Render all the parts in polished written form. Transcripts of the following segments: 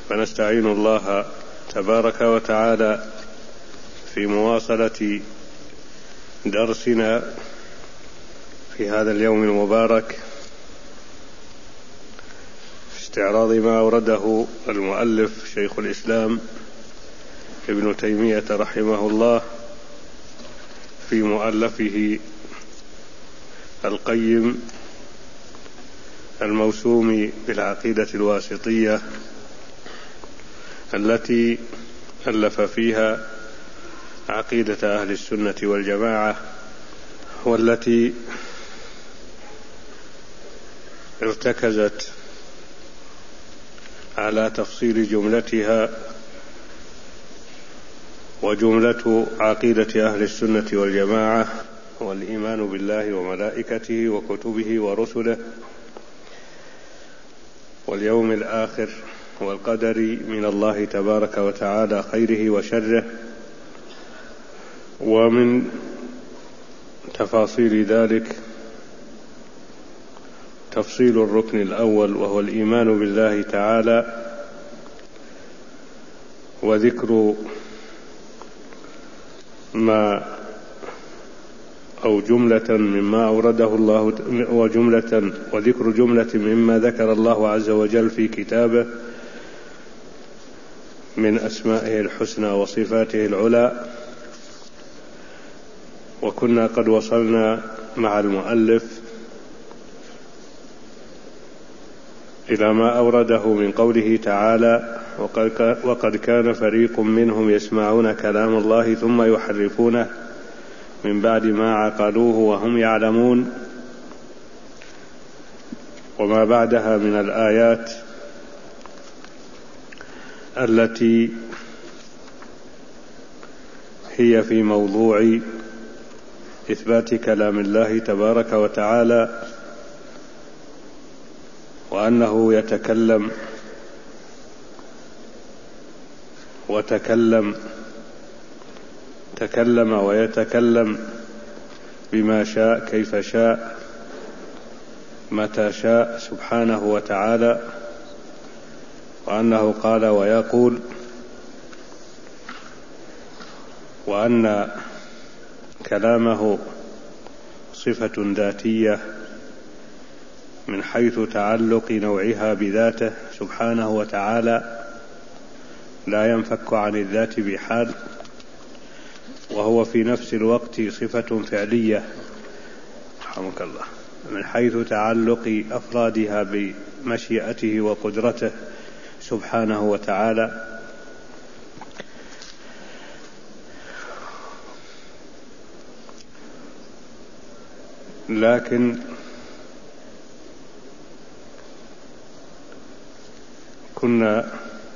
فنستعين الله تبارك وتعالى في مواصلة درسنا في هذا اليوم المبارك في استعراض ما أورده المؤلف شيخ الإسلام ابن تيمية رحمه الله في مؤلفه القيم الموسوم بالعقيدة الواسطية التي ألف فيها عقيدة أهل السنة والجماعة، والتي ارتكزت على تفصيل جملتها، وجملة عقيدة أهل السنة والجماعة والإيمان بالله وملائكته وكتبه ورسله واليوم الآخر والقدر من الله تبارك وتعالى خيره وشره. ومن تفاصيل ذلك تفصيل الركن الأول وهو الإيمان بالله تعالى، وذكر ما أو جملة مما أورده الله وذكر جملة مما ذكر الله عز وجل في كتابه من أسمائه الحسنى وصفاته العلى. وكنا قد وصلنا مع المؤلف إلى ما أورده من قوله تعالى: وقد كان فريق منهم يسمعون كلام الله ثم يحرفونه من بعد ما عقلوه وهم يعلمون. وما بعدها من الآيات التي هي في موضوع إثبات كلام الله تبارك وتعالى، وأنه يتكلم تكلم ويتكلم بما شاء كيف شاء متى شاء سبحانه وتعالى، وأنه قال ويقول، وأن كلامه صفة ذاتية من حيث تعلق نوعها بذاته سبحانه وتعالى، لا ينفك عن الذات بحال، وهو في نفس الوقت صفة فعلية رحمك الله من حيث تعلق أفرادها بمشيئته وقدرته سبحانه وتعالى. لكن كنا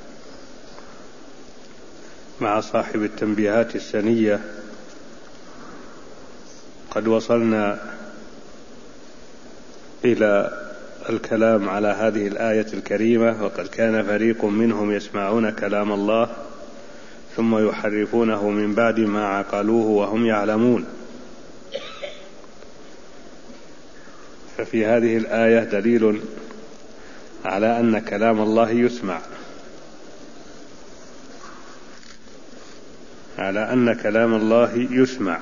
مع صاحب التنبيهات السنية قد وصلنا إلى الكلام على هذه الآية الكريمة: وقد كان فريق منهم يسمعون كلام الله ثم يحرفونه من بعد ما عقلوه وهم يعلمون. ففي هذه الآية دليل على أن كلام الله يسمع،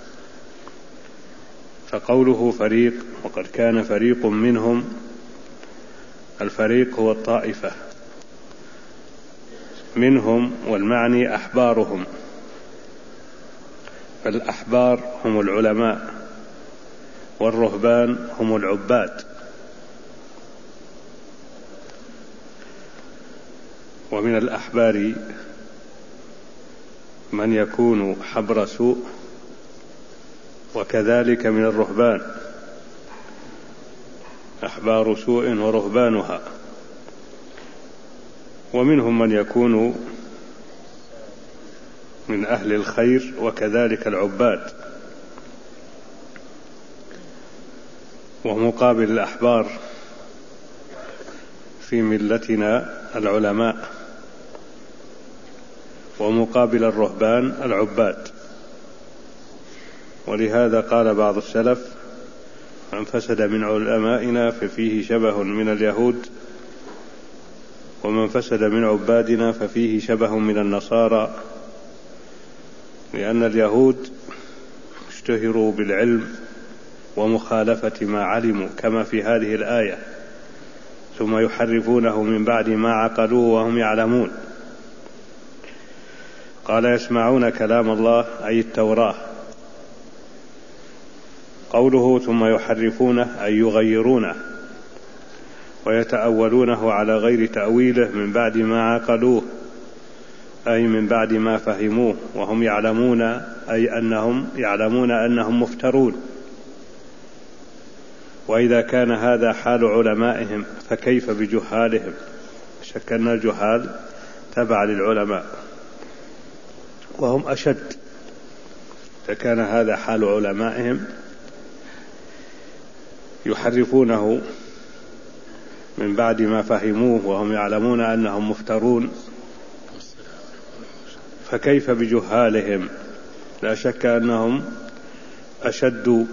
فقوله فريق وقد كان فريق منهم، الفريق هو الطائفة منهم، والمعني أحبارهم، فالأحبار هم العلماء والرهبان هم العباد. ومن الأحبار من يكون حبر سوء، وكذلك من الرهبان أحبار سوء ورهبانها، ومنهم من يكون من أهل الخير وكذلك العباد. ومقابل الأحبار في ملتنا العلماء، ومقابل الرهبان العباد. ولهذا قال بعض السلف: من فسد من علمائنا ففيه شبه من اليهود ومن فسد من عبادنا ففيه شبه من النصارى، لأن اليهود اشتهروا بالعلم ومخالفة ما علموا كما في هذه الآية: ثم يحرفونه من بعد ما عقلوه وهم يعلمون. قال: يسمعون كلام الله أي التوراة. قوله ثم يحرفونه أي يغيرونه ويتأولونه على غير تأويله من بعد ما عقلوه، أي من بعد ما فهموه، وهم يعلمون أي أنهم يعلمون أنهم مفترون. وإذا كان هذا حال علمائهم فكيف بجهالهم؟ شك أن الجهال تبع للعلماء وهم أشد. فكان هذا حال علمائهم يحرفونه من بعد ما فهموه وهم يعلمون أنهم مفترون، فكيف بجهالهم؟ لا شك أنهم أشد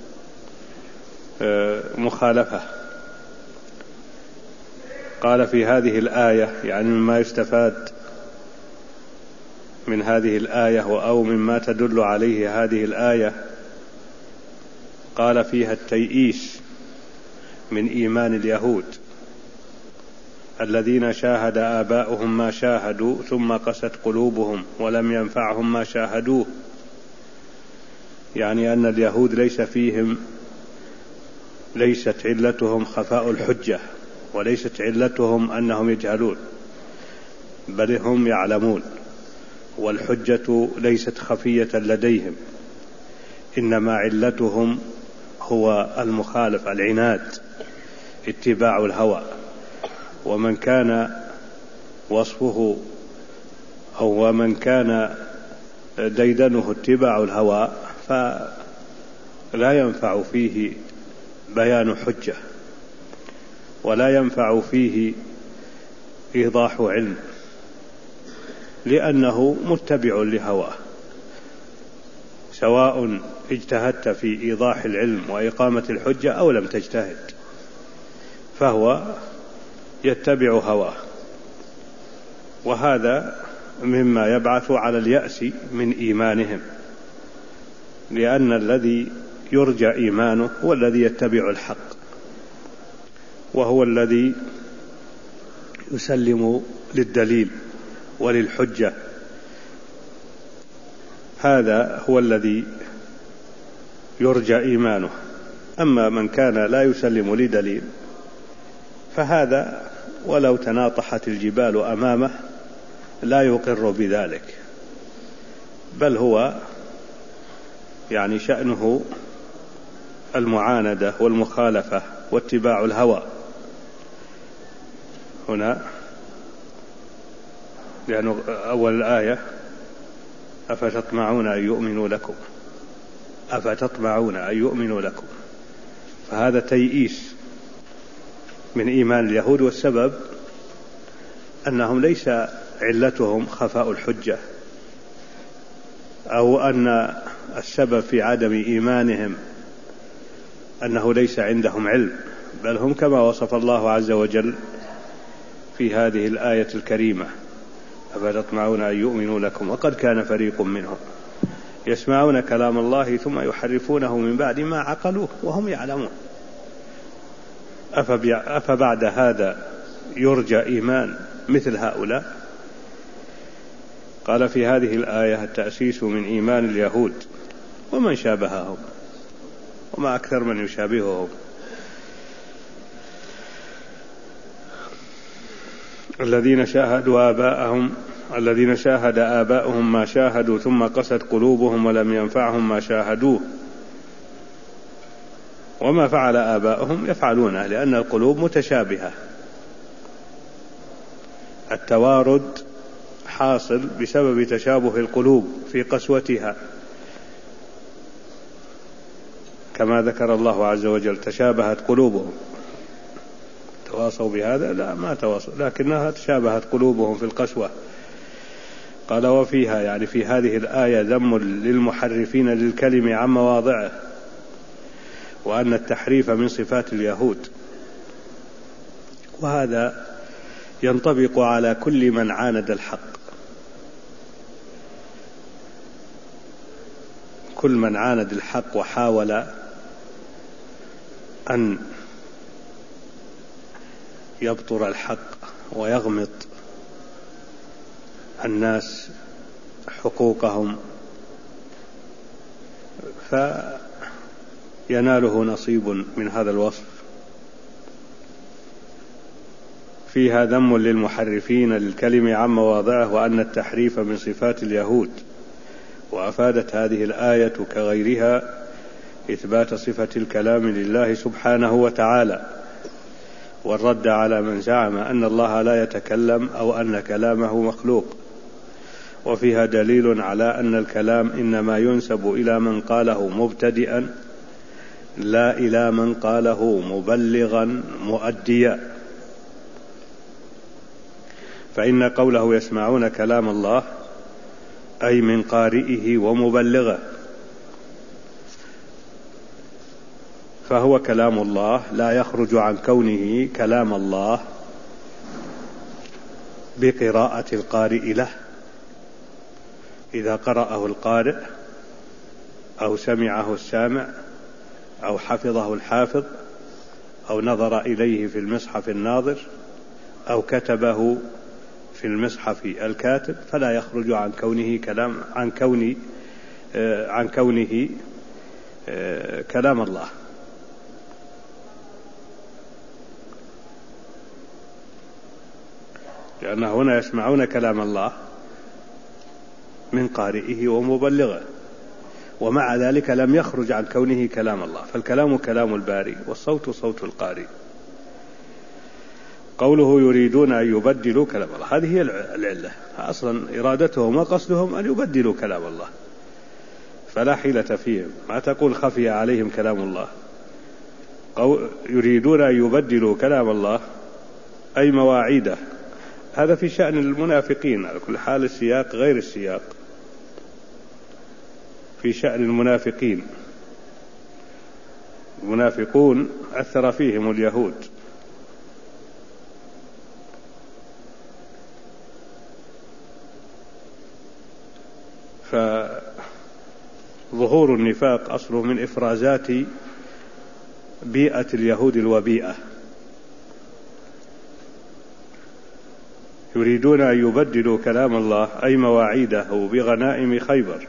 مخالفة. قال: في هذه الآية، يعني مما يستفاد من هذه الآية أو مما تدل عليه هذه الآية، قال: فيها التيئيس من إيمان اليهود الذين شاهد آباؤهم ما شاهدوا ثم قست قلوبهم ولم ينفعهم ما شاهدوه. يعني أن اليهود ليست علتهم خفاء الحجة، وليست علتهم أنهم يجهلون، بل هم يعلمون، والحجة ليست خفية لديهم، إنما علتهم هو المخالف، العناد، اتباع الهوى. ومن كان وصفه أو من كان ديدنه اتباع الهوى فلا ينفع فيه بيان حجة، ولا ينفع فيه إيضاح علم، لأنه متبع لهواه، سواء اجتهدت في إيضاح العلم وإقامة الحجة أو لم تجتهد، فهو يتبع هواه. وهذا مما يبعث على اليأس من إيمانهم، لأن الذي يرجى إيمانه هو الذي يتبع الحق، وهو الذي يسلم للدليل وللحجة. هذا هو الذي يرجى إيمانه. أما من كان لا يسلم لدليل فهذا ولو تناطحت الجبال أمامه لا يقر بذلك، بل هو يعني شأنه المعاندة والمخالفة واتباع الهوى. هنا لأنه أول الآية: أفتطمعون أن يؤمنوا لكم، أفتطمعون أن يؤمنوا لكم، فهذا تيئيس من إيمان اليهود. والسبب أنهم ليس علتهم خفاء الحجة، أو أن السبب في عدم إيمانهم أنه ليس عندهم علم، بل هم كما وصف الله عز وجل في هذه الآية الكريمة: أفتطمعون أن يؤمنوا لكم وقد كان فريق منهم يسمعون كلام الله ثم يحرفونه من بعد ما عقلوه وهم يعلمون. أفبعد هذا يرجى إيمان مثل هؤلاء؟ قال: في هذه الآية التأسيس من إيمان اليهود ومن شابههم، وما أكثر من يشابههم. الذين شاهد آباؤهم ما شاهدوا ثم قست قلوبهم ولم ينفعهم ما شاهدوه. وما فعل آباؤهم يفعلونه، لأن القلوب متشابهة. التوارد حاصل بسبب تشابه القلوب في قسوتها، كما ذكر الله عز وجل: تشابهت قلوبهم. تواصوا بهذا؟ لا، ما تواصوا، لكنها تشابهت قلوبهم في القسوة. قال: وفيها، يعني في هذه الآية، ذم للمحرفين للكلم عن مواضعه، وأن التحريف من صفات اليهود. وهذا ينطبق على كل من عاند الحق. كل من عاند الحق وحاول أن يبطر الحق ويغمط الناس حقوقهم فيناله نصيب من هذا الوصف. فيها ذم للمحرفين للكلم عن مواضعه وأن التحريف من صفات اليهود، وأفادت هذه الآية كغيرها إثبات صفة الكلام لله سبحانه وتعالى، والرد على من زعم أن الله لا يتكلم أو أن كلامه مخلوق. وفيها دليل على أن الكلام إنما ينسب إلى من قاله مبتدئا لا إلى من قاله مبلغا مؤديا، فإن قوله يسمعون كلام الله أي من قارئه ومبلغه، فهو كلام الله لا يخرج عن كونه كلام الله بقراءة القارئ له، إذا قرأه القارئ أو سمعه السامع أو حفظه الحافظ أو نظر إليه في المصحف الناظر أو كتبه في المصحف الكاتب، فلا يخرج عن كونه كلام الله. لأن هنا يسمعون كلام الله من قارئه ومبلغه، ومع ذلك لم يخرج عن كونه كلام الله، فالكلام كلام الباري والصوت صوت القارئ. قوله يريدون أن يبدلوا كلام الله، هذه هي العلة، أصلا إرادتهم وقصدهم أن يبدلوا كلام الله، فلا حيلة فيهم. ما تقول خفي عليهم كلام الله. يريدون أن يبدلوا كلام الله أي مواعيده، هذا في شأن المنافقين، على كل حال السياق غير السياق. في شأن المنافقين، المنافقون أثر فيهم اليهود، فظهور النفاق أصله من إفرازات بيئة اليهود الوبيئة. يريدون أن يبدلوا كلام الله أي مواعيده بغنائم خيبر،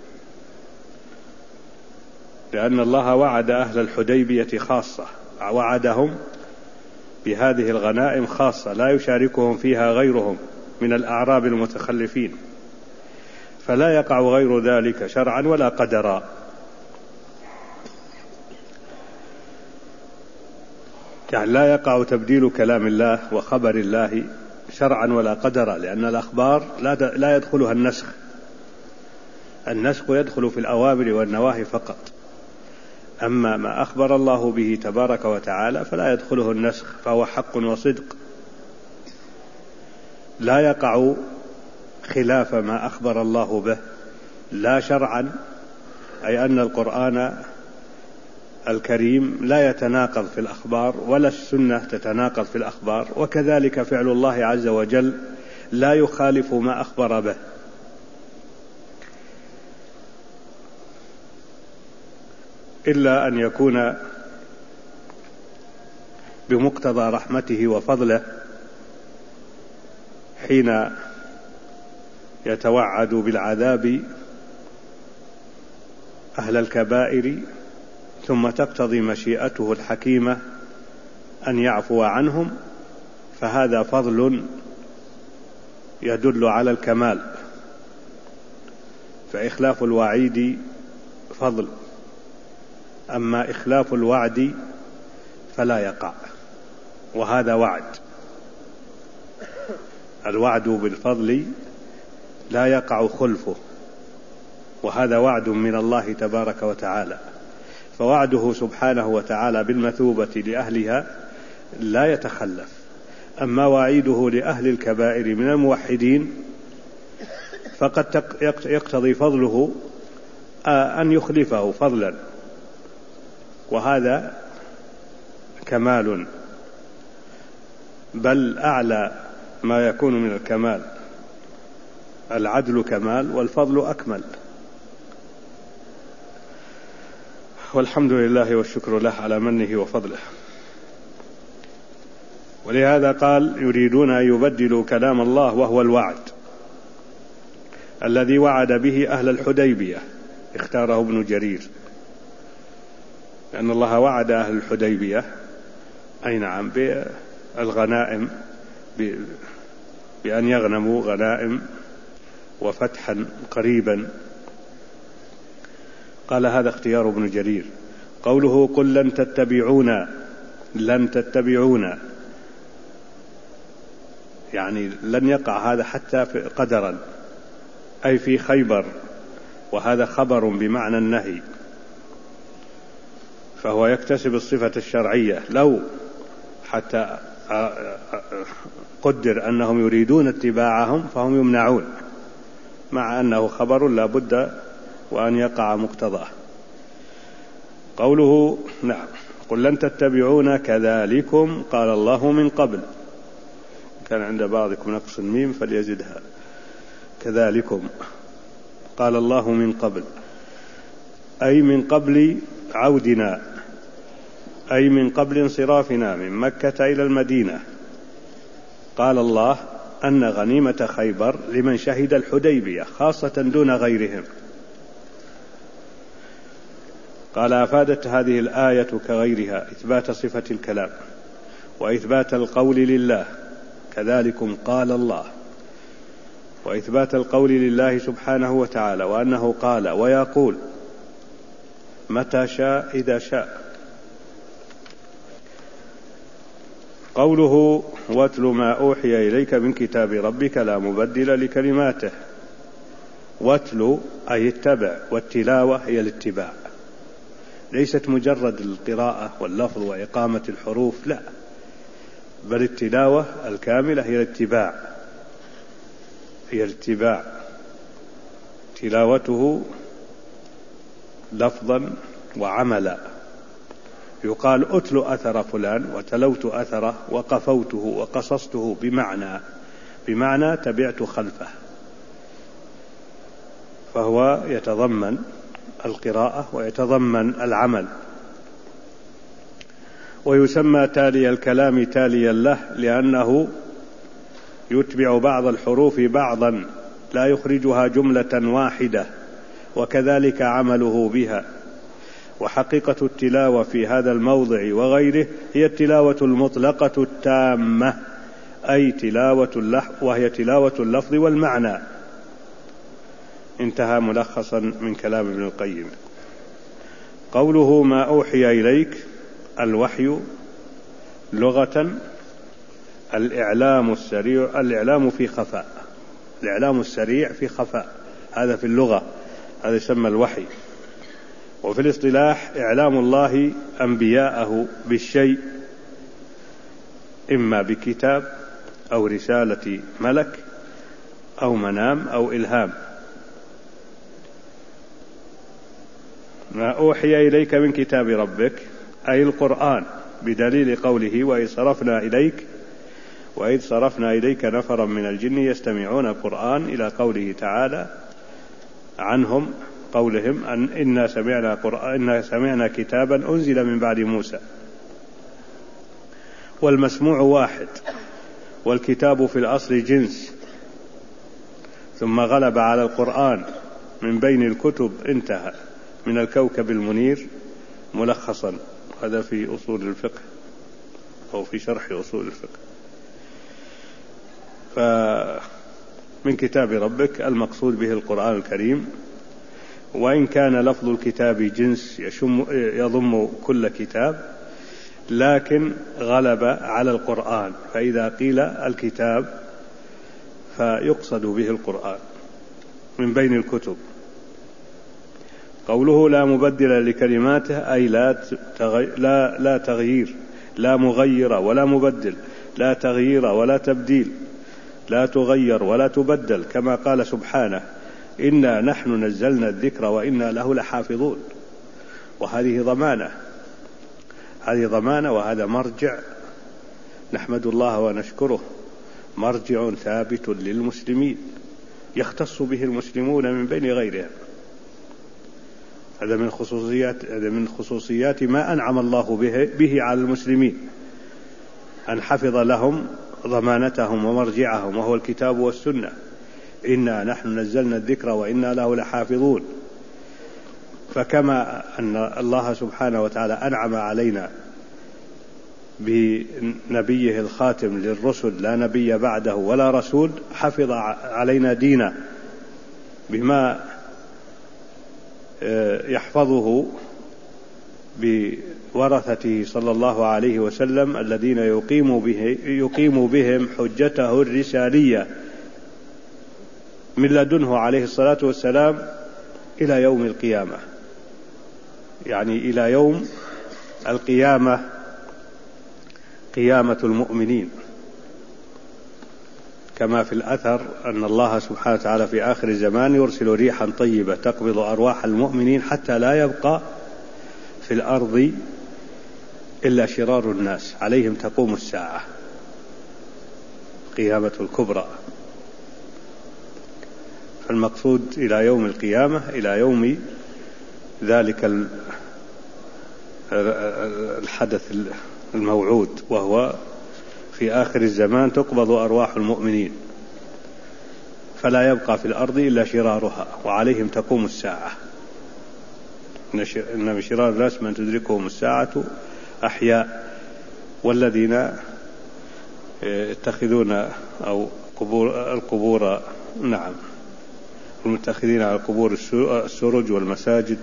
لأن الله وعد أهل الحديبية خاصة، وعدهم بهذه الغنائم خاصة لا يشاركهم فيها غيرهم من الأعراب المتخلفين، فلا يقع غير ذلك شرعا ولا قدرا. يعني لا يقع تبديل كلام الله وخبر الله شرعا ولا قدرا، لأن الأخبار لا يدخلها النسخ. النسخ يدخل في الأوامر والنواهي فقط، أما ما أخبر الله به تبارك وتعالى فلا يدخله النسخ، فهو حق وصدق، لا يقع خلاف ما أخبر الله به، لا شرعا، أي أن القرآن الكريم لا يتناقض في الأخبار ولا السنة تتناقض في الأخبار، وكذلك فعل الله عز وجل لا يخالف ما أخبر به. إلا أن يكون بمقتضى رحمته وفضله حين يتوعد بالعذاب أهل الكبائر، ثم تقتضي مشيئته الحكيمة أن يعفو عنهم، فهذا فضل يدل على الكمال، فإخلاف الوعيد فضل، أما إخلاف الوعد فلا يقع، وهذا وعد. الوعد بالفضل لا يقع خلفه، وهذا وعد من الله تبارك وتعالى، فوعده سبحانه وتعالى بالمثوبة لأهلها لا يتخلف. أما وعيده لأهل الكبائر من الموحدين فقد يقتضي فضله أن يخلفه فضلا، وهذا كمال، بل أعلى ما يكون من الكمال. العدل كمال والفضل أكمل، والحمد لله والشكر له على منه وفضله. ولهذا قال يريدون أن يبدلوا كلام الله، وهو الوعد الذي وعد به أهل الحديبية، اختاره ابن جرير، لأن الله وعد أهل الحديبية أي نعم بالغنائم، بأن يغنموا غنائم وفتحا قريبا. قال هذا اختيار ابن جرير. قوله قل لن تتبعونا يعني لن يقع هذا حتى قدرا، أي في خيبر، وهذا خبر بمعنى النهي، فهو يكتسب الصفة الشرعية. لو حتى قدر أنهم يريدون اتباعهم فهم يمنعون، مع أنه خبر لا بد وأن يقع مقتضاه. قوله نعم قل لن تتبعون كذلكم قال الله من قبل، كان عند بعضكم نقص الميم فليزدها، كذلكم قال الله من قبل، أي من قبل عودنا، أي من قبل انصرافنا من مكة إلى المدينة. قال الله أن غنيمة خيبر لمن شهد الحديبية خاصة دون غيرهم. قال أفادت هذه الآية كغيرها إثبات صفة الكلام وإثبات القول لله، كذلكم قال الله، وإثبات القول لله سبحانه وتعالى، وأنه قال ويقول متى شاء إذا شاء. قوله واتل ما أوحي إليك من كتاب ربك لا مبدل لكلماته. واتل أي اتبع، والتلاوة هي الاتباع، ليست مجرد القراءة واللفظ وإقامة الحروف، لا، بل التلاوة الكاملة هي الاتباع، هي الاتباع، تلاوته لفظا وعملا. يقال أتل أثر فلان وتلوت أثره وقفوته وقصصته، بمعنى تبعت خلفه، فهو يتضمن القراءة ويتضمن العمل. ويسمى تالي الكلام تاليا له لأنه يتبع بعض الحروف بعضا لا يخرجها جملة واحدة، وكذلك عمله بها. وحقيقة التلاوة في هذا الموضع وغيره هي التلاوة المطلقة التامة، أي وهي تلاوة اللفظ والمعنى. انتهى ملخصا من كلام ابن القيم. قوله ما أوحي إليك، الوحي لغة الإعلام السريع، الإعلام في خفاء، الإعلام السريع في خفاء، هذا في اللغة، هذا يسمى الوحي. وفي الاصطلاح إعلام الله أنبياءه بالشيء، إما بكتاب أو رسالة ملك أو منام أو إلهام. ما أوحي إليك من كتاب ربك أي القرآن، بدليل قوله وإذ صرفنا إليك نفرا من الجن يستمعون القرآن، إلى قوله تعالى عنهم قولهم إنا سمعنا كتابا أنزل من بعد موسى. والمسموع واحد، والكتاب في الأصل جنس، ثم غلب على القرآن من بين الكتب، انتهى من الكوكب المنير ملخصا. هذا في أصول الفقه أو في شرح أصول الفقه. فمن كتاب ربك المقصود به القرآن الكريم، وإن كان لفظ الكتاب جنس يضم كل كتاب، لكن غلب على القرآن، فإذا قيل الكتاب فيقصد به القرآن من بين الكتب. قوله لا مبدل لكلماته أي لا تغيير، لا مغير ولا مبدل، لا تغيير ولا تبديل، لا تغير ولا تبدل، كما قال سبحانه إنا نحن نزلنا الذكر وإنا له لحافظون. وهذه ضمانة، وهذا مرجع نحمد الله ونشكره مرجع ثابت للمسلمين يختص به المسلمون من بين غيرهم. هذا من خصوصيات ما أنعم الله به على المسلمين، أن حفظ لهم ضمانتهم ومرجعهم، وهو الكتاب والسنة. إنا نحن نزلنا الذكر وإنا له لحافظون. فكما أن الله سبحانه وتعالى أنعم علينا بنبيه الخاتم للرسل لا نبي بعده ولا رسول، حفظ علينا دينا بما يحفظه بورثته صلى الله عليه وسلم الذين يقيم بهم حجته الرسالية من لدنه عليه الصلاة والسلام إلى يوم القيامة، يعني إلى يوم القيامة، قيامة المؤمنين. كما في الأثر أن الله سبحانه وتعالى في آخر الزمان يرسل ريحا طيبة تقبض أرواح المؤمنين حتى لا يبقى في الأرض إلا شرار الناس، عليهم تقوم الساعة، قيامة الكبرى. فالمقصود إلى يوم القيامة، إلى يوم ذلك الحدث الموعود، وهو في آخر الزمان تقبض أرواح المؤمنين فلا يبقى في الأرض إلا شرارها وعليهم تقوم الساعة. إن من شرار الناس من تدركهم الساعة أحياء، والذين يتخذون أو القبور نعم المتخذين على القبور السرج والمساجد.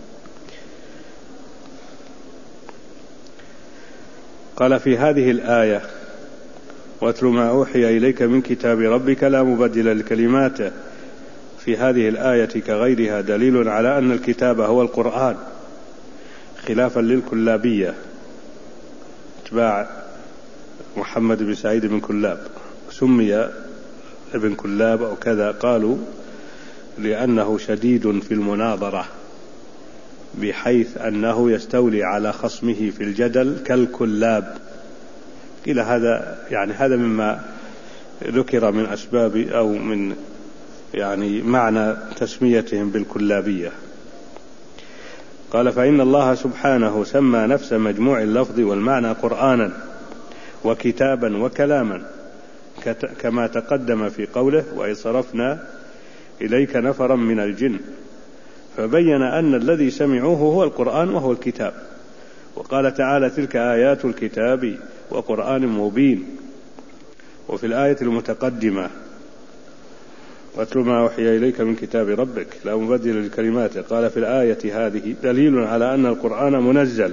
قال في هذه الآية: واتل ما أوحي إليك من كتاب ربك لا مبدل لكلماته. في هذه الآية كغيرها دليل على أن الكتاب هو القرآن، خلافا للكلابية اتباع محمد بن سعيد بن كلاب. سمي ابن كلاب أو كذا قالوا لأنه شديد في المناظرة، بحيث أنه يستولي على خصمه في الجدل كالكلاب. قيل هذا يعني هذا مما ذكر من أسباب أو من يعني معنى تسميتهم بالكلابية. قال: فإن الله سبحانه سمى نفس مجموع اللفظ والمعنى قرآنا وكتابا وكلاما، كما تقدم في قوله: وإذ صرفنا إليك نفرا من الجن، فبين أن الذي سمعوه هو القرآن وهو الكتاب. وقال تعالى: تلك آيات الكتاب وقرآن مبين. وفي الآية المتقدمة: واتل ما أوحي إليك من كتاب ربك لا مبدل لكلماته، قال في الآية هذه دليل على أن القرآن منزل.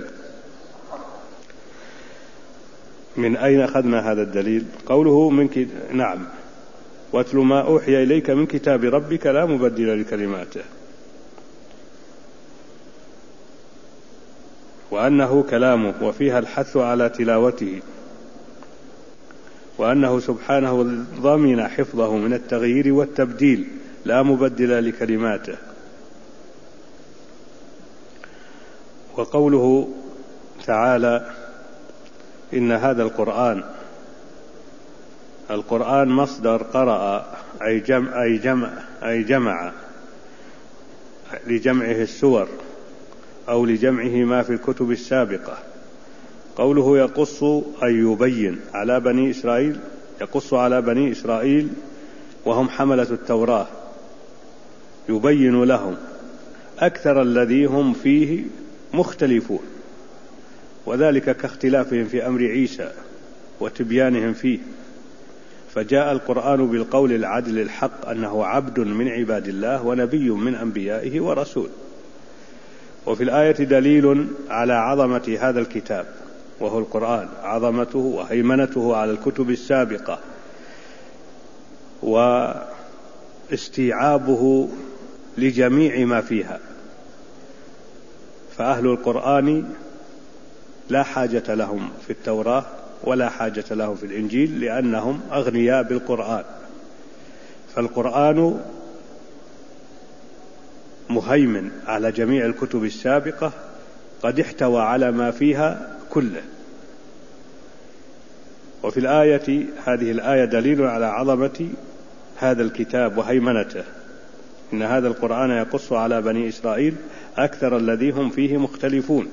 من أين أخذنا هذا الدليل؟ قوله نعم، واتل ما أوحي إليك من كتاب ربك لا مبدل لكلماته، وأنه كلامه وفيها الحث على تلاوته، وأنه سبحانه ضمن حفظه من التغيير والتبديل لا مبدل لكلماته. وقوله تعالى: إن هذا القرآن مصدر قرأ أي جمع لجمعه السور أو لجمعه ما في الكتب السابقة. قوله يقص أي يبين على بني إسرائيل، يقص على بني إسرائيل وهم حملة التوراة، يبين لهم أكثر الذي هم فيه مختلفون، وذلك كاختلافهم في أمر عيسى وتبيانهم فيه. فجاء القرآن بالقول العدل الحق أنه عبد من عباد الله ونبي من أنبيائه ورسول. وفي الآية دليل على عظمة هذا الكتاب وهو القرآن، عظمته وهيمنته على الكتب السابقة، واستيعابه لجميع ما فيها. فأهل القرآن لا حاجة لهم في التوراة ولا حاجة لهم في الإنجيل، لأنهم أغنياء بالقرآن. فالقرآن مهيمن على جميع الكتب السابقة، قد احتوى على ما فيها كله. وفي الآية هذه الآية دليل على عظمة هذا الكتاب وهيمنته. إن هذا القرآن يقص على بني إسرائيل أكثر الذي هم فيه مختلفون،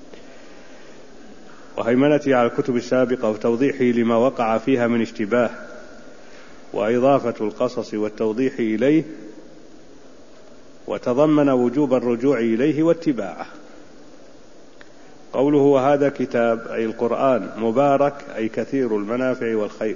وهيمنته على الكتب السابقة وتوضيحه لما وقع فيها من اشتباه، وإضافة القصص والتوضيح إليه، وتضمن وجوب الرجوع إليه واتباعه. قوله وهذا كتاب أي القرآن مبارك أي كثير المنافع والخير.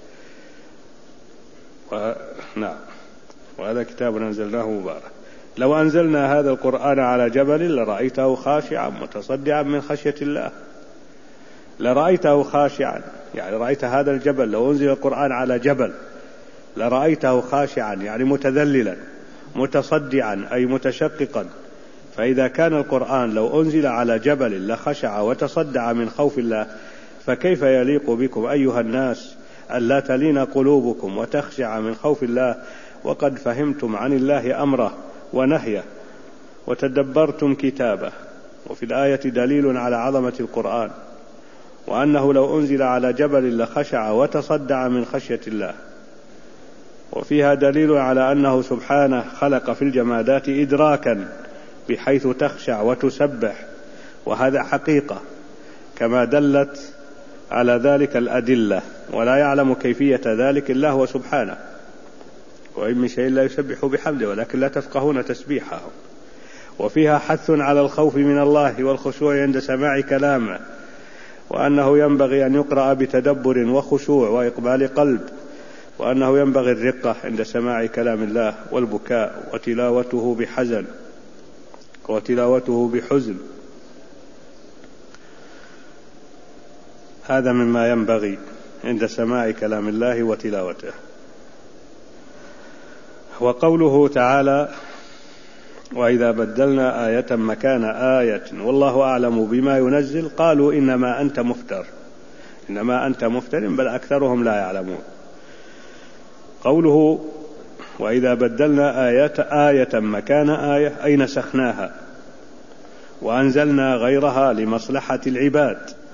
نعم، وهذا كتاب أنزلناه مبارك. لو أنزلنا هذا القرآن على جبل لرأيته خاشعا متصدعا من خشية الله. لرأيته خاشعا يعني رأيت هذا الجبل، لو أنزل القرآن على جبل لرأيته خاشعا يعني متذللا، متصدعا أي متشققا. فإذا كان القرآن لو أنزل على جبل لخشع وتصدع من خوف الله، فكيف يليق بكم أيها الناس ألا تلين قلوبكم وتخشع من خوف الله، وقد فهمتم عن الله أمره ونهيه وتدبرتم كتابه. وفي الآية دليل على عظمة القرآن، وأنه لو أنزل على جبل لخشع وتصدع من خشية الله. وفيها دليل على أنه سبحانه خلق في الجمادات إدراكا بحيث تخشع وتسبح، وهذا حقيقة كما دلت على ذلك الأدلة، ولا يعلم كيفية ذلك إلا هو سبحانه. وإن من شيء لا يسبح بحمده ولكن لا تفقهون تسبيحه. وفيها حث على الخوف من الله والخشوع عند سماع كلامه، وأنه ينبغي أن يقرأ بتدبر وخشوع وإقبال قلب، وأنه ينبغي الرقة عند سماع كلام الله والبكاء وتلاوته بحزن. هذا مما ينبغي عند سماع كلام الله وتلاوته. وقوله تعالى وإذا بدلنا آية مكان آية والله أعلم بما ينزل قالوا إنما أنت مفتر بل أكثرهم لا يعلمون. قوله وإذا بدلنا آية مكان آية أي نسخناها وأنزلنا غيرها لمصلحة العباد.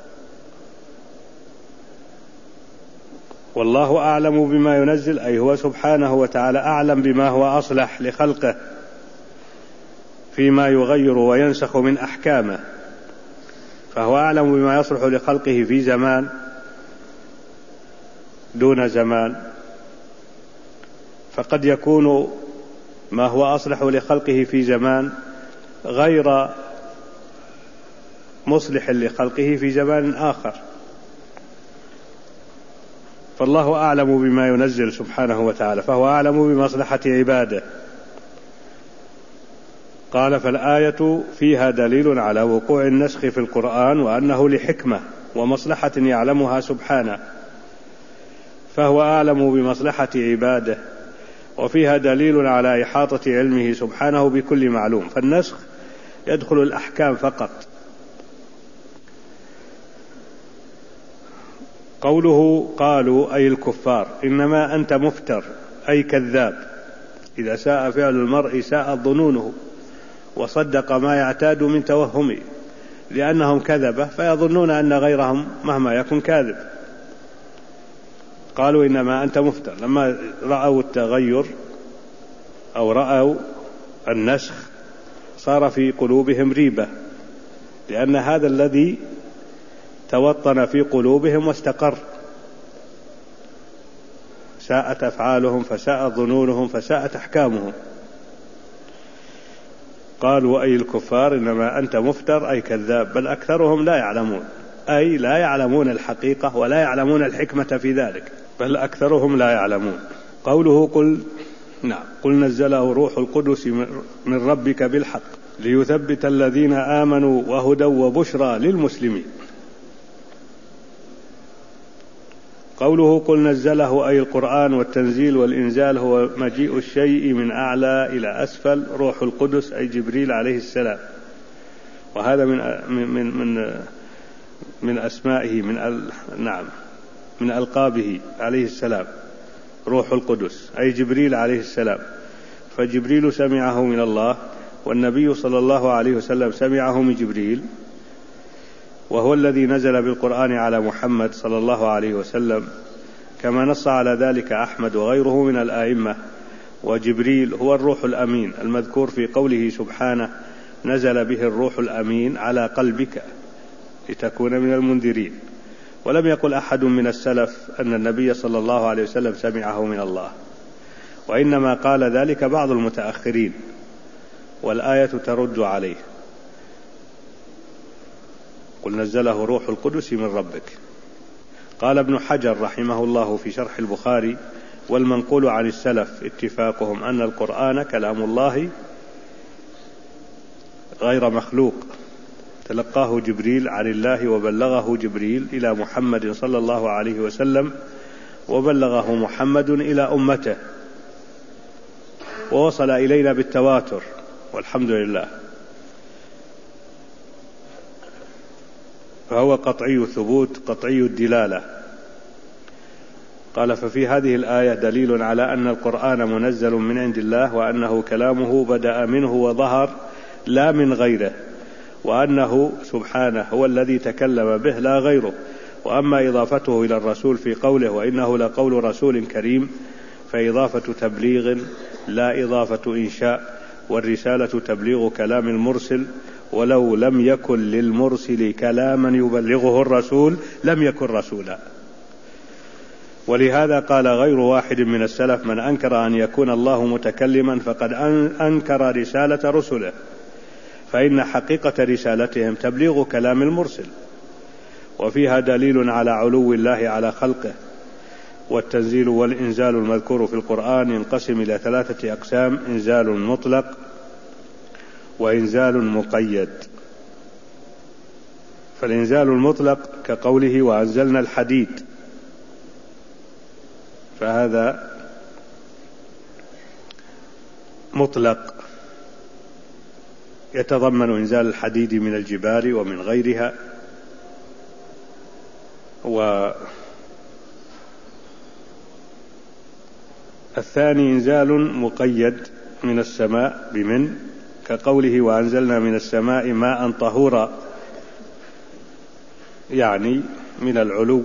والله أعلم بما ينزل أي هو سبحانه وتعالى أعلم بما هو أصلح لخلقه فيما يغير وينسخ من أحكامه، فهو أعلم بما يصلح لخلقه في زمان دون زمان. فقد يكون ما هو أصلح لخلقه في زمان غير مصلح لخلقه في زمان آخر، فالله أعلم بما ينزل سبحانه وتعالى، فهو أعلم بمصلحة عباده. قال فالآية فيها دليل على وقوع النسخ في القرآن وأنه لحكمة ومصلحة يعلمها سبحانه، فهو أعلم بمصلحة عباده. وفيها دليل على إحاطة علمه سبحانه بكل معلوم، فالنسخ يدخل الأحكام فقط. قوله قالوا أي الكفار إنما أنت مفتر أي كذاب. إذا ساء فعل المرء ساءت ظنونه وصدق ما يعتاد من توهمه، لأنهم كذبة فيظنون أن غيرهم مهما يكن كاذب. قالوا إنما أنت مفتر لما رأوا التغير أو رأوا النسخ صار في قلوبهم ريبة، لأن هذا الذي توطن في قلوبهم واستقر. ساءت أفعالهم فساءت ظنونهم فساءت أحكامهم. قالوا أي الكفار إنما أنت مفتر أي كذاب بل أكثرهم لا يعلمون، أي لا يعلمون الحقيقة ولا يعلمون الحكمة في ذلك، بل أكثرهم لا يعلمون. قوله قل نزله روح القدس من ربك بالحق ليثبت الذين آمنوا وهدى وبشرى للمسلمين. قوله قل نزله أي القرآن، والتنزيل والإنزال هو مجيء الشيء من أعلى إلى أسفل. روح القدس أي جبريل عليه السلام، وهذا من أسمائه من ألقابه عليه السلام. روح القدس أي جبريل عليه السلام، فجبريل سمعه من الله، والنبي صلى الله عليه وسلم سمعه من جبريل، وهو الذي نزل بالقرآن على محمد صلى الله عليه وسلم، كما نص على ذلك أحمد وغيره من الآئمة. وجبريل هو الروح الأمين المذكور في قوله سبحانه: نزل به الروح الأمين على قلبك لتكون من المنذرين. ولم يقل أحد من السلف أن النبي صلى الله عليه وسلم سمعه من الله، وإنما قال ذلك بعض المتأخرين، والآية ترد عليه: قل نزله روح القدس من ربك. قال ابن حجر رحمه الله في شرح البخاري: والمنقول عن السلف اتفاقهم أن القرآن كلام الله غير مخلوق، تلقاه جبريل عن الله وبلغه جبريل إلى محمد صلى الله عليه وسلم، وبلغه محمد إلى أمته، ووصل إلينا بالتواتر والحمد لله، فهو قطعي الثبوت قطعي الدلالة. قال: ففي هذه الآية دليل على أن القرآن منزل من عند الله، وأنه كلامه بدأ منه وظهر لا من غيره، وأنه سبحانه هو الذي تكلم به لا غيره. وأما إضافته إلى الرسول في قوله: وإنه لقول رسول كريم، فإضافة تبليغ لا إضافة إنشاء، والرسالة تبليغ كلام المرسل، ولو لم يكن للمرسل كلاما يبلغه الرسول لم يكن رسولا. ولهذا قال غير واحد من السلف: من أنكر أن يكون الله متكلما فقد أنكر رسالة رسله، فإن حقيقة رسالتهم تبليغ كلام المرسل. وفيها دليل على علو الله على خلقه. والتنزيل والإنزال المذكور في القرآن ينقسم إلى 3 أقسام: إنزال مطلق، وإنزال مقيد. فالإنزال المطلق كقوله: وأنزلنا الحديد، فهذا مطلق يتضمن إنزال الحديد من الجبال ومن غيرها. والثاني إنزال مقيد من السماء بمن، كقوله: وأنزلنا من السماء ماء طهورا، يعني من العلو.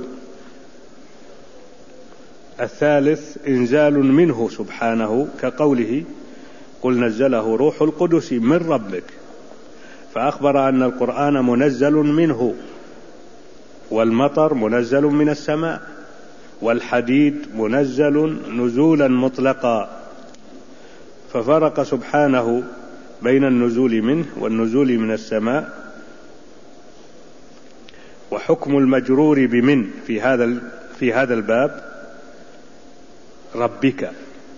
الثالث إنزال منه سبحانه، كقوله: قل نزله روح القدس من ربك، فأخبر أن القرآن منزل منه، والمطر منزل من السماء، والحديد منزل نزولا مطلقا، ففرق سبحانه بين النزول منه والنزول من السماء. وحكم المجرور بمن في هذا الباب ربك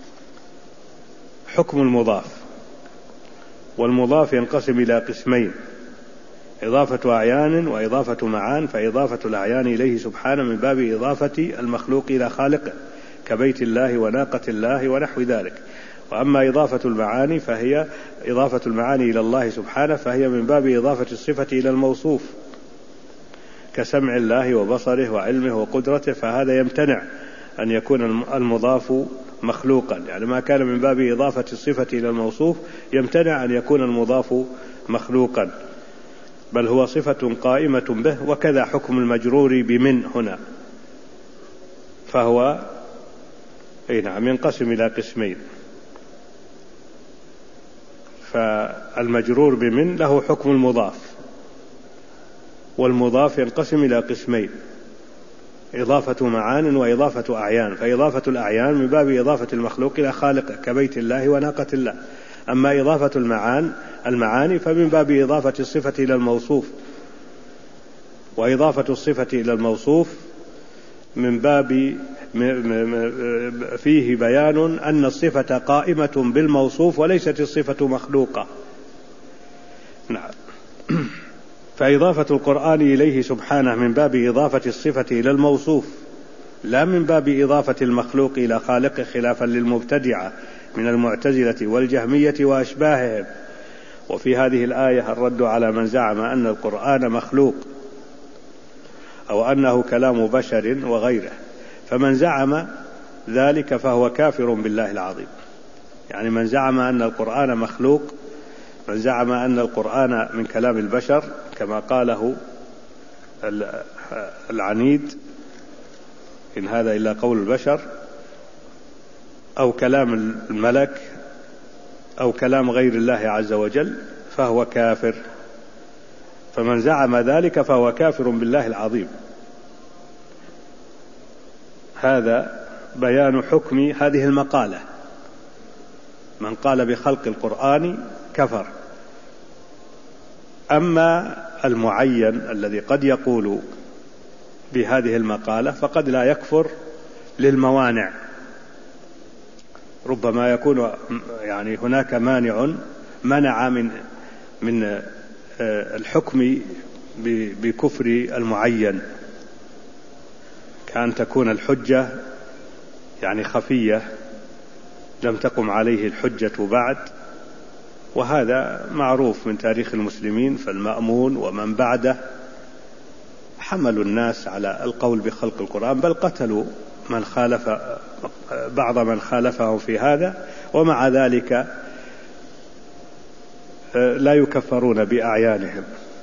حكم المضاف، والمضاف ينقسم إلى قسمين: إضافة أعيان وإضافة معان. فإضافة الأعيان إليه سبحانه من باب إضافة المخلوق إلى خالقه، كبيت الله وناقة الله ونحو ذلك. وأما إضافة المعاني فهي إضافة المعاني إلى الله سبحانه، فهي من باب إضافة الصفة إلى الموصوف، كسمع الله وبصره وعلمه وقدرته، فهذا يمتنع أن يكون المضاف مخلوقا، يعني ما كان من باب إضافة الصفة إلى الموصوف يمتنع أن يكون المضاف مخلوقا، بل هو صفة قائمة به. وكذا حكم المجرور بمن هنا، فهو ينقسم إلى قسمين. فالمجرور بمن له حكم المضاف، والمضاف ينقسم إلى قسمين: إضافة معان وإضافة أعيان. فإضافة الأعيان من باب إضافة المخلوق إلى خالقه، كبيت الله وناقة الله. أما إضافة المعاني فمن باب إضافة الصفة إلى الموصوف، وإضافة الصفة إلى الموصوف من باب فيه بيان أن الصفة قائمة بالموصوف وليست الصفة مخلوقة. نعم. فإضافة القرآن إليه سبحانه من باب إضافة الصفة إلى الموصوف، لا من باب إضافة المخلوق إلى خالقه، خلافا للمبتدعة من المعتزلة والجهمية وأشباههم. وفي هذه الآية الرد على من زعم أن القرآن مخلوق أو أنه كلام بشر وغيره. فمن زعم ذلك فهو كافر بالله العظيم. يعني من زعم أن القرآن مخلوق، من زعم أن القرآن من كلام البشر كما قاله العنيد إن هذا إلا قول البشر، أو كلام الملك، أو كلام غير الله عز وجل، فهو كافر. فمن زعم ذلك فهو كافر بالله العظيم. هذا بيان حكم هذه المقالة. من قال بخلق القرآن كفر. أما المعين الذي قد يقول بهذه المقالة فقد لا يكفر للموانع. ربما يكون يعني هناك مانع منع من الحكم بكفر المعين، كأن تكون الحجة يعني خفية لم تقم عليه الحجة بعد، وهذا معروف من تاريخ المسلمين. فالمأمون ومن بعده حملوا الناس على القول بخلق القرآن، بل قتلوا بعض من خالفهم في هذا، ومع ذلك لا يكفرون بأعيانهم،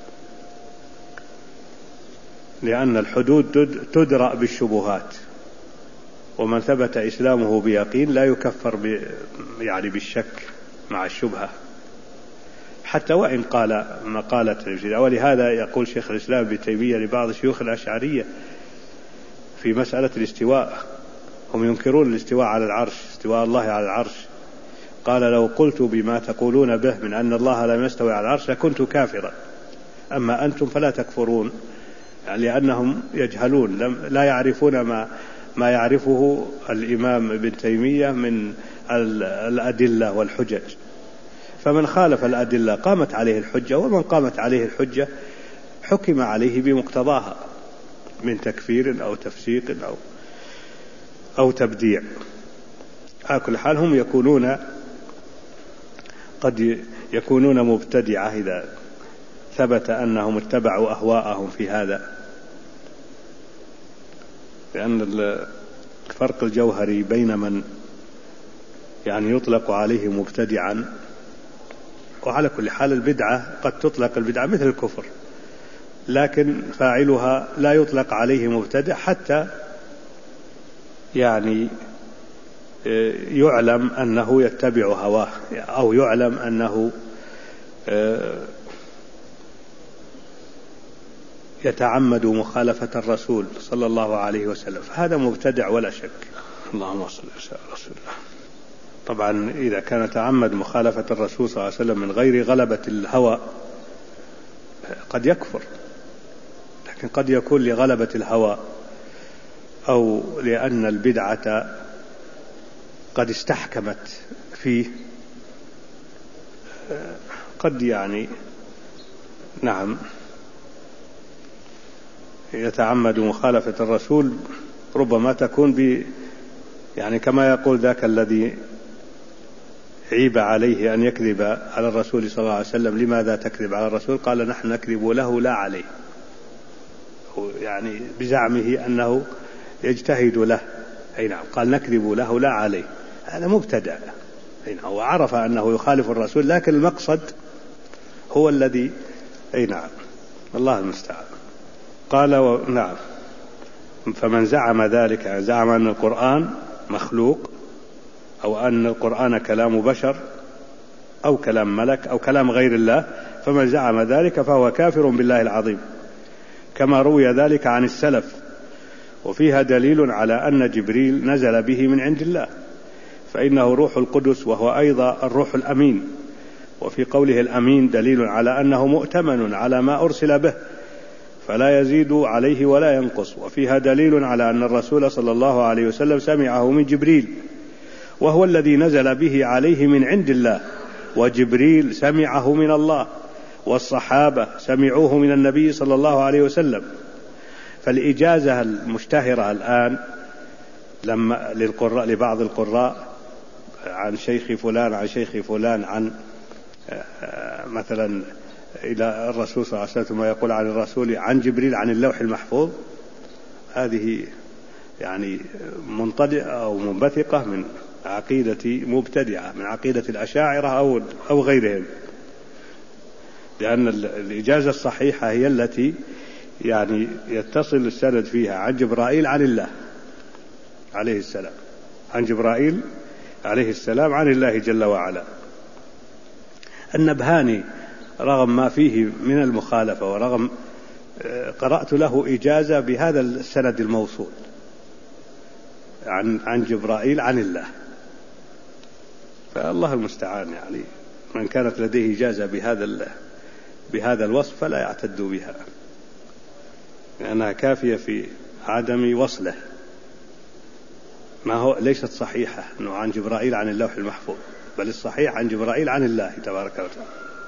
لأن الحدود تدرأ بالشبهات، ومن ثبت إسلامه بيقين لا يكفر يعني بالشك مع الشبهة، حتى وإن قال مقالة. ولهذا يقول شيخ الإسلام ابن تيمية لبعض شيوخ الأشعرية في مسألة الاستواء، هم ينكرون الاستواء على العرش، استواء الله على العرش، قال: لو قلت بما تقولون به من أن الله لم يستوي على العرش لكنت كافرا، أما أنتم فلا تكفرون، يعني لأنهم يجهلون، لا يعرفون ما يعرفه الإمام ابن تيمية من الأدلة والحجج. فمن خالف الأدلة قامت عليه الحجة، ومن قامت عليه الحجة حكم عليه بمقتضاها من تكفير أو تفسيق أو تبديع. على كل حال هم قد يكونون مبتدعة إذا ثبت أنهم اتبعوا أهواءهم في هذا، لأن الفرق الجوهري بين من يعني يطلق عليه مبتدعا، وعلى كل حال البدعة قد تطلق البدعة مثل الكفر، لكن فاعلها لا يطلق عليه مبتدع حتى يعني يعلم أنه يتبع هواه، أو يعلم أنه يتعمد مخالفة الرسول صلى الله عليه وسلم، فهذا مبتدع ولا شك. اللهم صل على رسول الله. طبعا إذا كان يتعمد مخالفة الرسول صلى الله عليه وسلم من غير غلبة الهوى قد يكفر، لكن قد يكون لغلبة الهوى أو لأن البدعة قد استحكمت فيه، قد يعني نعم يتعمد مخالفة الرسول، ربما تكون يعني كما يقول ذاك الذي عيب عليه أن يكذب على الرسول صلى الله عليه وسلم: لماذا تكذب على الرسول؟ قال: نحن نكذب له لا عليه، يعني بزعمه أنه يجتهد له. أي نعم، قال: نكذب له لا عليه. هذا مبتدع. أي نعم، وعرف أنه يخالف الرسول، لكن المقصد هو الذي أي نعم، الله المستعان. قال نعم. فمن زعم ذلك، زعم أن القرآن مخلوق، أو أن القرآن كلام بشر أو كلام ملك أو كلام غير الله، فمن زعم ذلك فهو كافر بالله العظيم، كما روي ذلك عن السلف، وفيها دليل على أن جبريل نزل به من عند الله، فإنه روح القدس، وهو أيضا الروح الأمين. وفي قوله الأمين دليل على أنه مؤتمن على ما أرسل به، فلا يزيد عليه ولا ينقص. وفيها دليل على أن الرسول صلى الله عليه وسلم سمعه من جبريل، وهو الذي نزل به عليه من عند الله، وجبريل سمعه من الله، والصحابة سمعوه من النبي صلى الله عليه وسلم. فالإجازة المشتهرة الآن لبعض القراء عن شيخ فلان عن شيخ فلان عن مثلا إلى الرسول صلى الله عليه وسلم، ويقول عن الرسول عن جبريل عن اللوح المحفوظ، هذه يعني منطلقة أو منبثقة من عقيدة مبتدعة، من عقيدة الأشاعرة أو غيرهم، لأن الإجازة الصحيحة هي التي يعني يتصل السند فيها عن جبرائيل عن الله عليه السلام، عن جبرائيل عليه السلام عن الله جل وعلا. النبهاني رغم ما فيه من المخالفة ورغم قرأت له إجازة بهذا السند الموصول عن جبرائيل عن الله، فالله المستعان. يعني من كانت لديه إجازة بهذا الوصف فلا يعتد بها، لأنها كافية في عدم وصله. ما هو ليست صحيحة أنه عن جبرائيل عن اللوح المحفوظ، بل الصحيح عن جبرائيل عن الله تبارك وتعالى.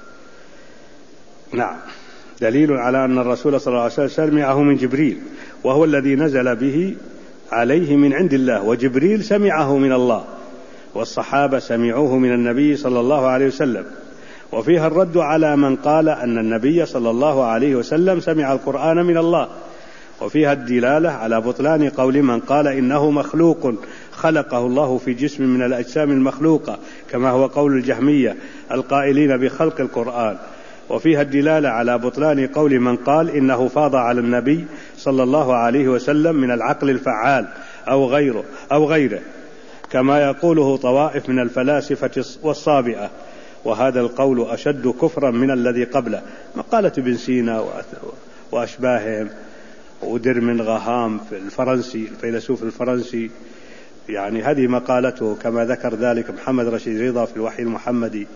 نعم، دليل على أن الرسول صلى الله عليه وسلم سمعه من جبريل، وهو الذي نزل به عليه من عند الله، وجبريل سمعه من الله، والصحابة سمعوه من النبي صلى الله عليه وسلم. وفيها الرد على من قال أن النبي صلى الله عليه وسلم سمع القرآن من الله، وفيها الدلالة على بطلان قول من قال إنه مخلوق خلقه الله في جسم من الأجسام المخلوقة، كما هو قول الجهمية القائلين بخلق القرآن. وفيها الدلالة على بطلان قول من قال إنه فاض على النبي صلى الله عليه وسلم من العقل الفعال أو غيره كما يقوله طوائف من الفلاسفة والصابئة، وهذا القول أشد كفرا من الذي قبله، مقالة ابن سينا وأشباههم ودرمن غهام الفرنسي الفيلسوف الفرنسي، يعني هذه مقالته كما ذكر ذلك محمد رشيد رضا في الوحي المحمدي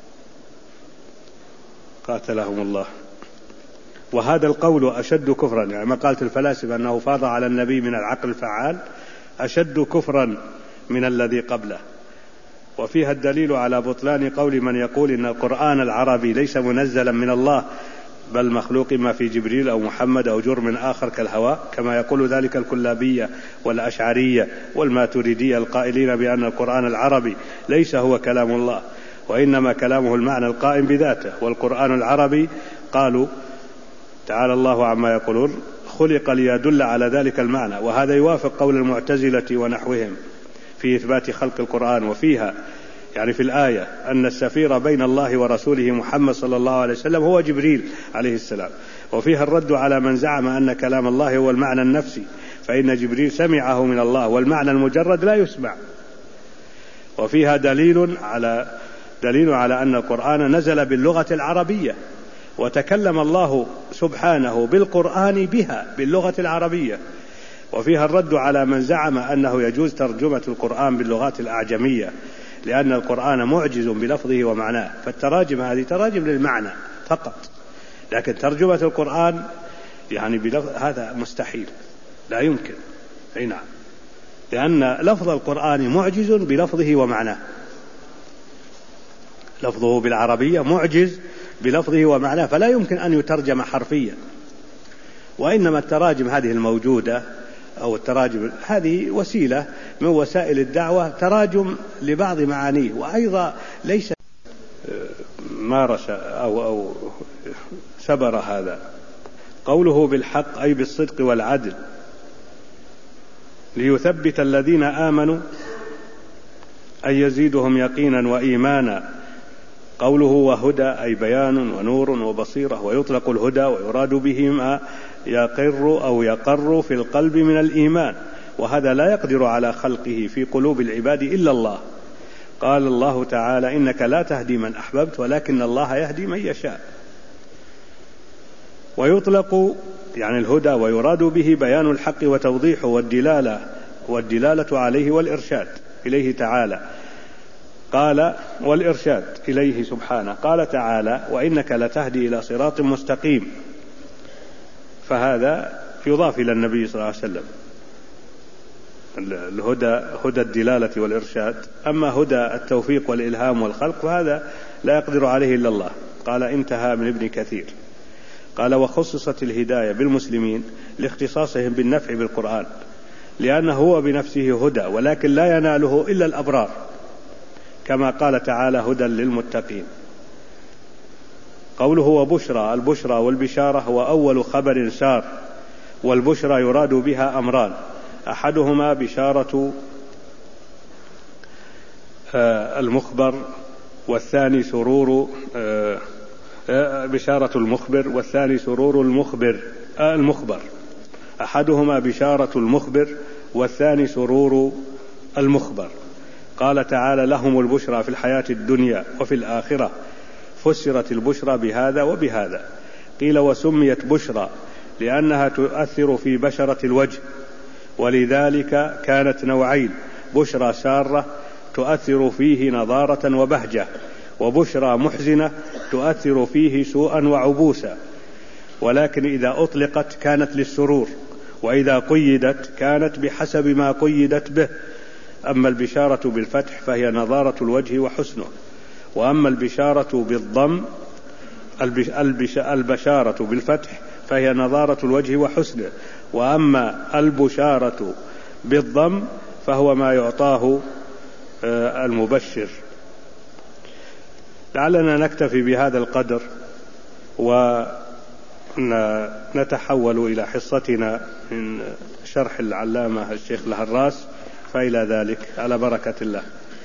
قاتلهم الله. وهذا القول أشد كفرا، يعني مقالة الفلاسفة أنه فاض على النبي من العقل الفعال أشد كفرا من الذي قبله. وفيها الدليل على بطلان قول من يقول إن القرآن العربي ليس منزلا من الله بل مخلوق ما في جبريل أو محمد أو جرم آخر كالهواء، كما يقول ذلك الكلابية والأشعرية والماتريدية القائلين بأن القرآن العربي ليس هو كلام الله، وإنما كلامه المعنى القائم بذاته، والقرآن العربي قالوا تعالى الله عما يقولون خلق ليدل على ذلك المعنى. وهذا يوافق قول المعتزلة ونحوهم في إثبات خلق القرآن. وفيها يعني في الآية أن السفير بين الله ورسوله محمد صلى الله عليه وسلم هو جبريل عليه السلام. وفيها الرد على من زعم أن كلام الله هو المعنى النفسي، فإن جبريل سمعه من الله والمعنى المجرد لا يسمع. وفيها دليل على أن القرآن نزل باللغة العربية، وتكلم الله سبحانه بالقرآن بها باللغة العربية. وفيها الرد على من زعم أنه يجوز ترجمة القرآن باللغات الأعجمية، لأن القرآن معجز بلفظه ومعناه، فالتراجم هذه تراجم للمعنى فقط، لكن ترجمة القرآن يعني بلفظ هذا مستحيل، لا يمكن. أي نعم، لأن لفظ القرآن معجز بلفظه ومعناه، لفظه بالعربية معجز بلفظه ومعناه، فلا يمكن أن يترجم حرفيا. وإنما التراجم هذه الموجودة أو التراجم هذه وسيلة من وسائل الدعوة، تراجم لبعض معانيه، وأيضا ليس مارس أو سبر هذا. قوله بالحق أي بالصدق والعدل ليثبت الذين آمنوا أي يزيدهم يقينا وإيمانا. قوله وهدى أي بيان ونور وبصيرة، ويطلق الهدى ويراد به ما يقر أو يقر في القلب من الإيمان، وهذا لا يقدر على خلقه في قلوب العباد إلا الله. قال الله تعالى إنك لا تهدي من أحببت ولكن الله يهدي من يشاء. ويطلق يعني الهدى ويراد به بيان الحق وتوضيحه والدلالة عليه والإرشاد إليه تعالى. قال والإرشاد إليه سبحانه. قال تعالى وإنك لتهدي إلى صراط مستقيم، فهذا يضاف إلى النبي صلى الله عليه وسلم، الهدى هدى الدلالة والإرشاد. أما هدى التوفيق والإلهام والخلق فهذا لا يقدر عليه إلا الله. قال انتهى من ابن كثير. قال وخصصت الهداية بالمسلمين لاختصاصهم بالنفع بالقرآن، لأنه هو بنفسه هدى ولكن لا يناله إلا الأبرار، كما قال تعالى هدى للمتقين. قوله وبشرى، البشرى والبشارة هو أول خبر سار، والبشرى يراد بها أمران، أحدهما بشارة المخبر، والثاني سرور بشارة المخبر، والثاني سرور المخبر المخبر، أحدهما بشارة المخبر والثاني سرور المخبر. قال تعالى: لهم البشرى في الحياة الدنيا وفي الآخرة. فسرت البشرى بهذا وبهذا. قيل: وسميت بشرى لأنها تؤثر في بشرة الوجه، ولذلك كانت نوعين: بشرى سارة تؤثر فيه نضارة وبهجة، وبشرى محزنة تؤثر فيه سوءا وعبوسا. ولكن إذا أطلقت كانت للسرور، وإذا قيدت كانت بحسب ما قيدت به. أما البشارة بالفتح فهي نضارة الوجه وحسنه، وأما البشارة بالضم البشارة بالفتح فهي نضارة الوجه وحسنه، وأما البشارة بالضم فهو ما يعطاه المبشر. لعلنا نكتفي بهذا القدر ونتحول إلى حصتنا من شرح العلامة الشيخ الهراس، فإلى ذلك على بركة الله.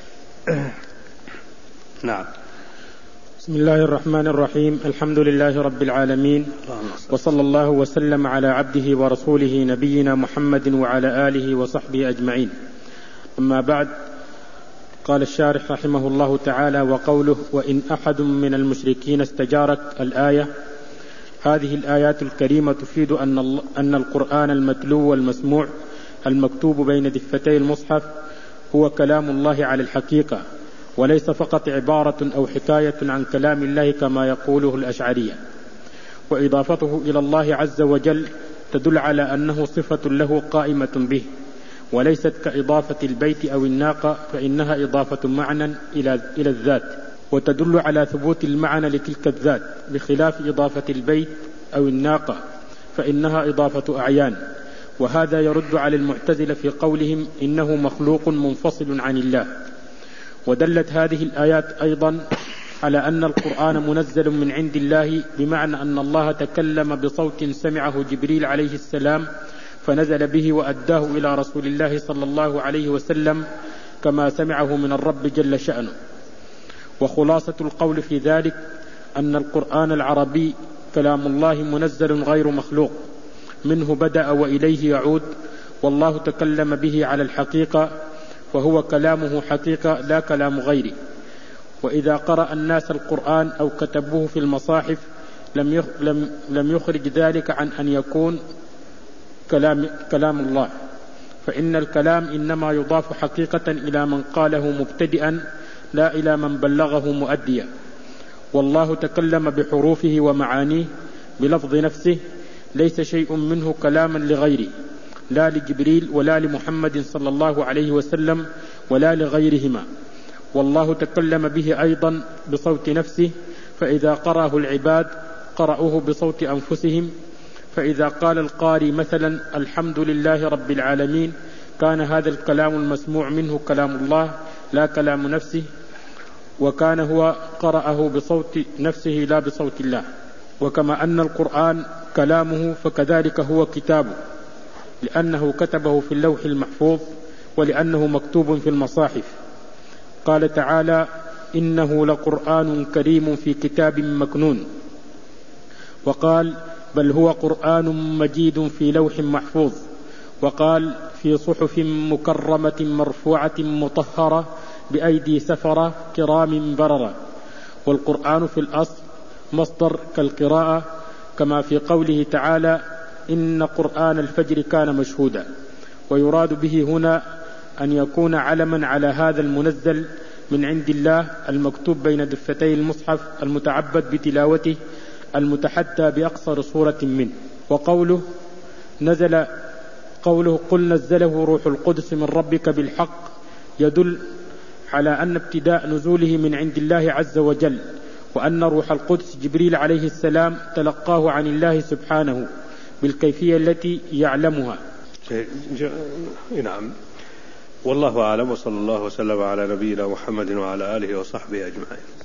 نعم. بسم الله الرحمن الرحيم. الحمد لله رب العالمين، وصلى الله وسلم على عبده ورسوله نبينا محمد وعلى آله وصحبه أجمعين. أما بعد، قال الشارح رحمه الله تعالى: وقوله: وإن أحد من المشركين استجارك، الآية. هذه الآيات الكريمة تفيد أن القرآن المتلو والمسموع المكتوب بين دفتي المصحف هو كلام الله على الحقيقة، وليس فقط عبارة أو حكاية عن كلام الله كما يقوله الأشعرية. وإضافته إلى الله عز وجل تدل على أنه صفة له قائمة به، وليست كإضافة البيت أو الناقة، فإنها إضافة معنى إلى الذات، وتدل على ثبوت المعنى لتلك الذات، بخلاف إضافة البيت أو الناقة فإنها إضافة أعيان. وهذا يرد على المعتزلة في قولهم إنه مخلوق منفصل عن الله. ودلت هذه الآيات أيضا على أن القرآن منزل من عند الله، بمعنى أن الله تكلم بصوت سمعه جبريل عليه السلام فنزل به وأداه إلى رسول الله صلى الله عليه وسلم كما سمعه من الرب جل شأنه. وخلاصة القول في ذلك أن القرآن العربي كلام الله منزل غير مخلوق، منه بدأ وإليه يعود، والله تكلم به على الحقيقة، فهو كلامه حقيقة لا كلام غيره. وإذا قرأ الناس القرآن أو كتبوه في المصاحف لم يخرج ذلك عن أن يكون كلام الله، فإن الكلام إنما يضاف حقيقة إلى من قاله مبتدئا، لا إلى من بلغه مؤديا. والله تكلم بحروفه ومعانيه بلفظ نفسه، ليس شيء منه كلاما لغيره، لا لجبريل ولا لمحمد صلى الله عليه وسلم ولا لغيرهما. والله تكلم به أيضا بصوت نفسه، فإذا قرأه العباد قرأوه بصوت أنفسهم. فإذا قال القارئ مثلا: الحمد لله رب العالمين، كان هذا الكلام المسموع منه كلام الله لا كلام نفسه، وكان هو قرأه بصوت نفسه لا بصوت الله. وكما أن القرآن كلامه فكذلك هو كتابه، لأنه كتبه في اللوح المحفوظ، ولأنه مكتوب في المصاحف. قال تعالى: إنه لقرآن كريم في كتاب مكنون. وقال: بل هو قرآن مجيد في لوح محفوظ. وقال: في صحف مكرمة مرفوعة مطهرة بأيدي سفرة كرام بررة. والقرآن في الأصل مصدر كالقراءة، كما في قوله تعالى: إن قرآن الفجر كان مشهودا. ويراد به هنا أن يكون علما على هذا المنزل من عند الله المكتوب بين دفتي المصحف المتعبد بتلاوته المتحدى بأقصر صورة منه. وقوله قل نزله روح القدس من ربك بالحق يدل على أن ابتداء نزوله من عند الله عز وجل، وأن روح القدس جبريل عليه السلام تلقاه عن الله سبحانه بالكيفية التي يعلمها. نعم، والله أعلم، وصلى الله وسلم على نبينا محمد وعلى آله وصحبه أجمعين.